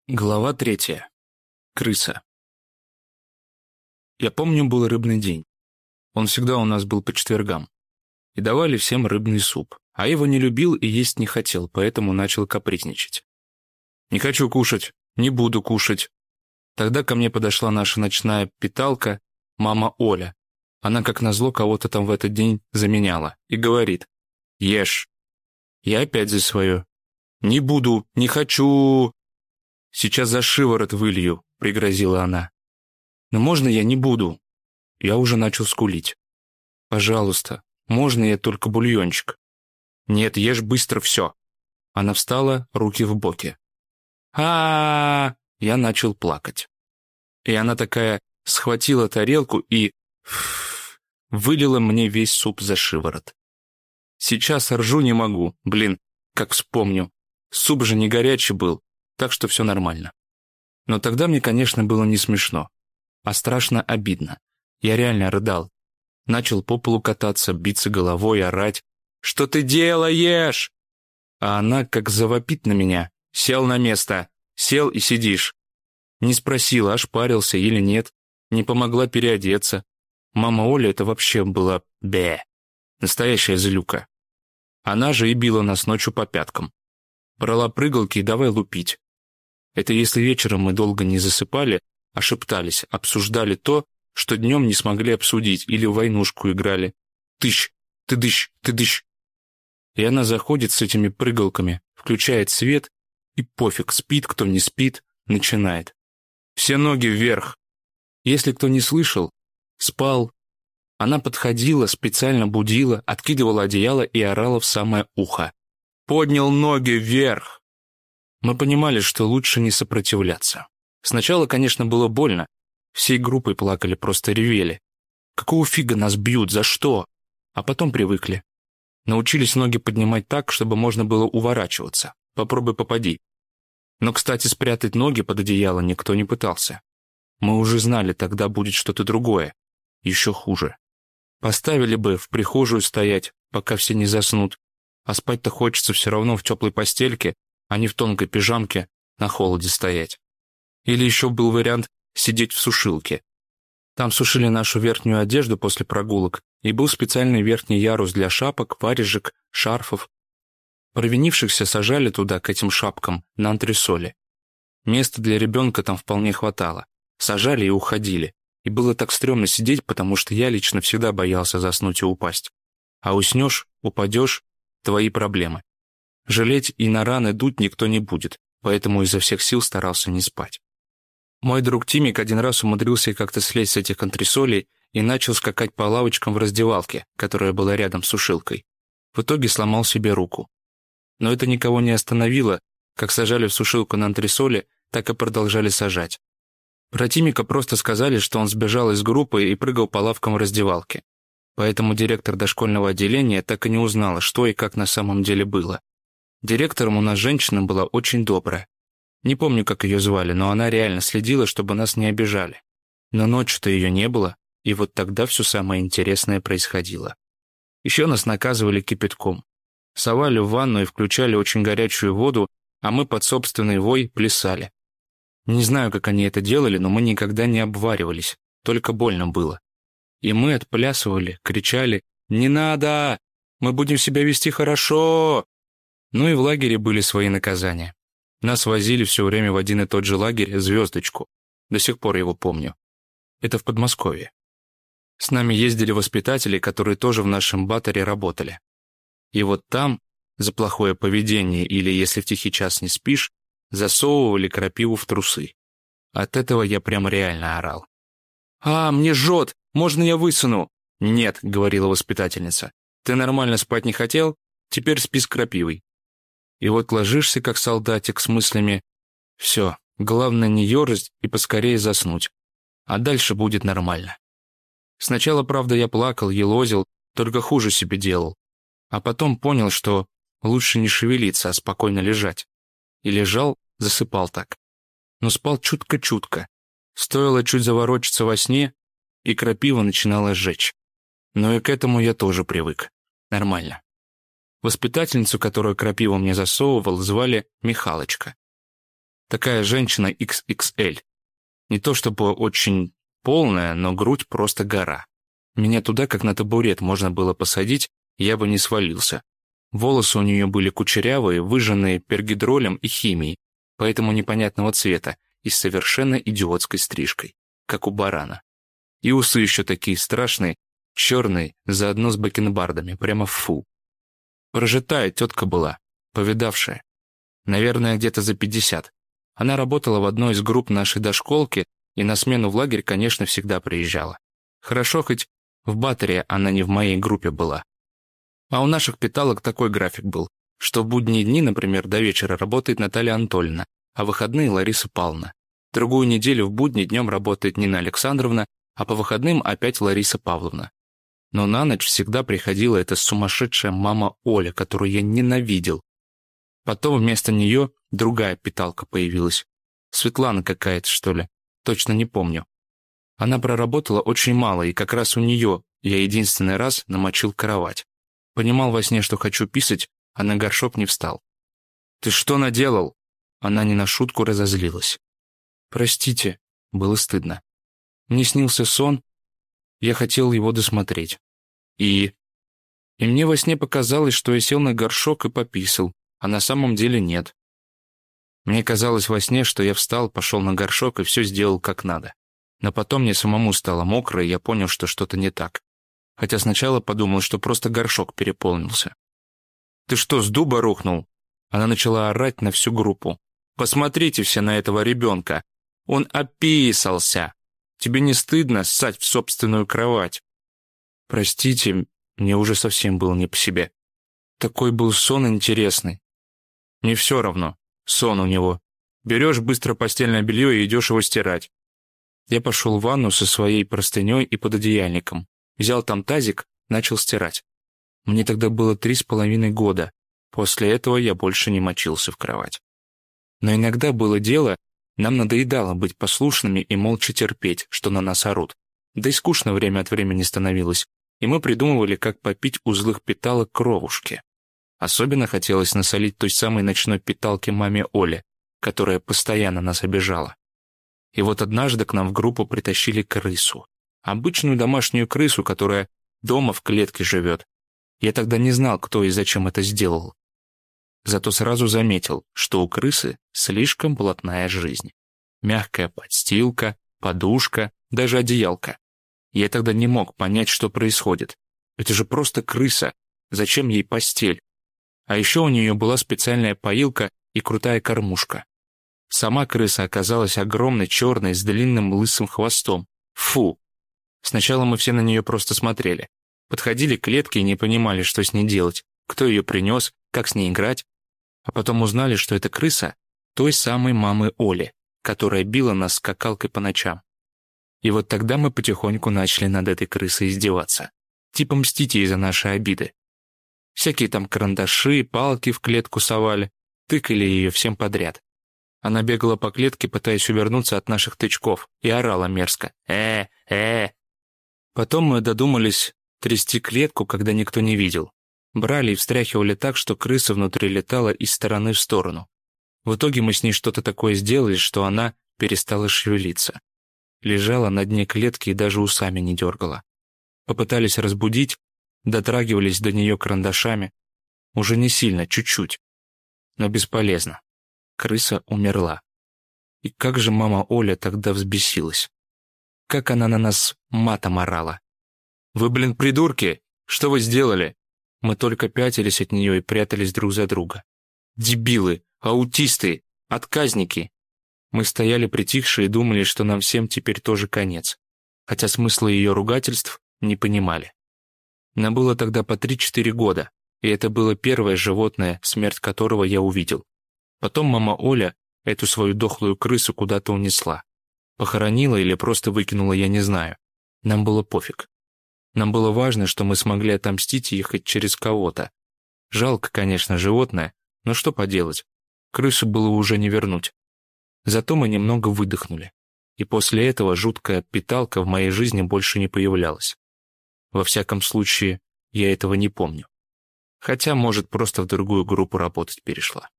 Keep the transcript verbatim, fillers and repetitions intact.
Глава третья. Крыса. Я помню, был рыбный день. Он всегда у нас был по четвергам. И давали всем рыбный суп. А я его не любил и есть не хотел, поэтому начал капризничать. «Не хочу кушать, не буду кушать». Тогда ко мне подошла наша ночная питалка, мама Оля. Она, как назло, кого-то там в этот день заменяла. И говорит: «Ешь». Я опять за свое. «Не буду, не хочу». «Сейчас за шиворот вылью», — пригрозила она. «Но можно я не буду?» Я уже начал скулить. «Пожалуйста, можно я только бульончик?» «Нет, ешь быстро все». Она встала, руки в боки. а, -а, -а Я начал плакать. И она такая схватила тарелку и вылила мне весь суп за шиворот. Сейчас ржу не могу, блин, как вспомню. Суп же не горячий был. Так что все нормально. Но тогда мне, конечно, было не смешно, а страшно обидно. Я реально рыдал. Начал по полу кататься, биться головой, орать. «Что ты делаешь?» А она, как завопит на меня: «Сел на место! Сел и сидишь!» Не спросила, ошпарился или нет. Не помогла переодеться. Мама Оля это вообще была бе. Настоящая злюка. Она же и била нас ночью по пяткам. Брала прыгалки и давай лупить. Это если вечером мы долго не засыпали, а шептались, обсуждали то, что днем не смогли обсудить, или в войнушку играли. Тыщ, ты дыщ, ты дыщ. И она заходит с этими прыгалками, включает свет, и пофиг, спит кто не спит, начинает. Все ноги вверх. Если кто не слышал, спал. Она подходила, специально будила, откидывала одеяло и орала в самое ухо. «Поднял ноги вверх!» Мы понимали, что лучше не сопротивляться. Сначала, конечно, было больно. Всей группой плакали, просто ревели. Какого фига нас бьют, за что? А потом привыкли. Научились ноги поднимать так, чтобы можно было уворачиваться. Попробуй попади. Но, кстати, спрятать ноги под одеяло никто не пытался. Мы уже знали, тогда будет что-то другое. Еще хуже. Поставили бы в прихожую стоять, пока все не заснут. А спать-то хочется все равно в теплой постельке, а не в тонкой пижамке на холоде стоять. Или еще был вариант сидеть в сушилке. Там сушили нашу верхнюю одежду после прогулок, и был специальный верхний ярус для шапок, варежек, шарфов. Провинившихся сажали туда, к этим шапкам, на антресоли. Места для ребенка там вполне хватало. Сажали и уходили. И было так стрёмно сидеть, потому что я лично всегда боялся заснуть и упасть. А уснешь, упадешь — твои проблемы. Жалеть и на раны дуть никто не будет, поэтому изо всех сил старался не спать. Мой друг Тимик один раз умудрился как-то слезть с этих антресолей и начал скакать по лавочкам в раздевалке, которая была рядом с сушилкой. В итоге сломал себе руку. Но это никого не остановило. Как сажали в сушилку на антресоли, так и продолжали сажать. Про Тимика просто сказали, что он сбежал из группы и прыгал по лавкам в раздевалке. Поэтому директор дошкольного отделения так и не узнала, что и как на самом деле было. Директором у нас женщина была очень добрая. Не помню, как ее звали, но она реально следила, чтобы нас не обижали. Но ночью-то ее не было, и вот тогда все самое интересное происходило. Еще нас наказывали кипятком. Совали в ванну и включали очень горячую воду, а мы под собственный вой плясали. Не знаю, как они это делали, но мы никогда не обваривались, только больно было. И мы отплясывали, кричали: «Не надо! Мы будем себя вести хорошо!» Ну и в лагере были свои наказания. Нас возили все время в один и тот же лагерь «Звездочку». До сих пор его помню. Это в Подмосковье. С нами ездили воспитатели, которые тоже в нашем батаре работали. И вот там за плохое поведение или если в тихий час не спишь, засовывали крапиву в трусы. От этого я прям реально орал. «А, мне жжет! Можно я высуну?» «Нет», — говорила воспитательница. «Ты нормально спать не хотел? Теперь спи с крапивой». И вот ложишься, как солдатик, с мыслями: «Все, главное не ерзать и поскорее заснуть. А дальше будет нормально». Сначала, правда, я плакал, елозил, только хуже себе делал. А потом понял, что лучше не шевелиться, а спокойно лежать. И лежал, засыпал так. Но спал чутко-чутко. Стоило чуть заворочиться во сне, и крапива начинала жечь. Но и к этому я тоже привык. Нормально. Воспитательницу, которую крапиву мне засовывал, звали Михалочка. Такая женщина икс икс эль. Не то чтобы очень полная, но грудь просто гора. Меня туда, как на табурет, можно было посадить, я бы не свалился. Волосы у нее были кучерявые, выжженные пергидролем и химией, поэтому непонятного цвета и с совершенно идиотской стрижкой, как у барана. И усы еще такие страшные, черные, заодно с бакенбардами, прямо фу. Прожитая тетка была, повидавшая. Наверное, где-то за пятьдесят. Она работала в одной из групп нашей дошколки и на смену в лагерь, конечно, всегда приезжала. Хорошо, хоть в батаре она не в моей группе была. А у наших питалок такой график был, что в будние дни, например, до вечера работает Наталья Анатольевна, а в выходные Лариса Павловна. Другую неделю в будни днем работает Нина Александровна, а по выходным опять Лариса Павловна. Но на ночь всегда приходила эта сумасшедшая мама Оля, которую я ненавидел. Потом вместо нее другая питалка появилась. Светлана какая-то, что ли. Точно не помню. Она проработала очень мало, и как раз у нее я единственный раз намочил кровать. Понимал во сне, что хочу писать, а на горшок не встал. «Ты что наделал?» Она не на шутку разозлилась. «Простите», было стыдно. Мне снился сон, я хотел его досмотреть. И... И мне во сне показалось, что я сел на горшок и пописал, а на самом деле нет. Мне казалось во сне, что я встал, пошел на горшок и все сделал как надо. Но потом мне самому стало мокро, и я понял, что что-то не так. Хотя сначала подумал, что просто горшок переполнился. «Ты что, с дуба рухнул?» Она начала орать на всю группу. «Посмотрите все на этого ребенка! Он описался! Тебе не стыдно ссать в собственную кровать?» «Простите, мне уже совсем было не по себе. Такой был сон интересный». «Не все равно. Сон у него. Берешь быстро постельное белье и идешь его стирать». Я пошел в ванну со своей простыней и пододеяльником. Взял там тазик, начал стирать. Мне тогда было три с половиной года. После этого я больше не мочился в кровать. Но иногда было дело, нам надоедало быть послушными и молча терпеть, что на нас орут. Да и скучно время от времени становилось, и мы придумывали, как попить у злых питалок кровушки. Особенно хотелось насолить той самой ночной питалке маме Оле, которая постоянно нас обижала. И вот однажды к нам в группу притащили крысу. Обычную домашнюю крысу, которая дома в клетке живет. Я тогда не знал, кто и зачем это сделал. Зато сразу заметил, что у крысы слишком блатная жизнь. Мягкая подстилка, подушка, даже одеялка. Я тогда не мог понять, что происходит. Это же просто крыса. Зачем ей постель? А еще у нее была специальная поилка и крутая кормушка. Сама крыса оказалась огромной, черной, с длинным лысым хвостом. Фу! Сначала мы все на нее просто смотрели. Подходили к клетке и не понимали, что с ней делать, кто ее принес, как с ней играть. А потом узнали, что это крыса той самой мамы Оли, которая била нас скакалкой по ночам. И вот тогда мы потихоньку начали над этой крысой издеваться. Типа мстить ей за наши обиды. Всякие там карандаши, палки в клетку совали, тыкали ее всем подряд. Она бегала по клетке, пытаясь увернуться от наших тычков, и орала мерзко. «Э, э!» Потом мы додумались трясти клетку, когда никто не видел. Брали и встряхивали так, что крыса внутри летала из стороны в сторону. В итоге мы с ней что-то такое сделали, что она перестала шевелиться. Лежала на дне клетки и даже усами не дергала. Попытались разбудить, дотрагивались до нее карандашами. Уже не сильно, чуть-чуть. Но бесполезно. Крыса умерла. И как же мама Оля тогда взбесилась. Как она на нас матом орала. «Вы, блин, придурки! Что вы сделали?» Мы только пятились от нее и прятались друг за друга. «Дебилы! Аутисты! Отказники!» Мы стояли притихшие и думали, что нам всем теперь тоже конец. Хотя смысла ее ругательств не понимали. Нам было тогда по три-четыре года, и это было первое животное, смерть которого я увидел. Потом мама Оля эту свою дохлую крысу куда-то унесла. Похоронила или просто выкинула, я не знаю. Нам было пофиг. Нам было важно, что мы смогли отомстить ей хоть через кого-то. Жалко, конечно, животное, но что поделать. Крысу было уже не вернуть. Зато мы немного выдохнули. И после этого жуткая питалка в моей жизни больше не появлялась. Во всяком случае, я этого не помню. Хотя, может, просто в другую группу работать перешла.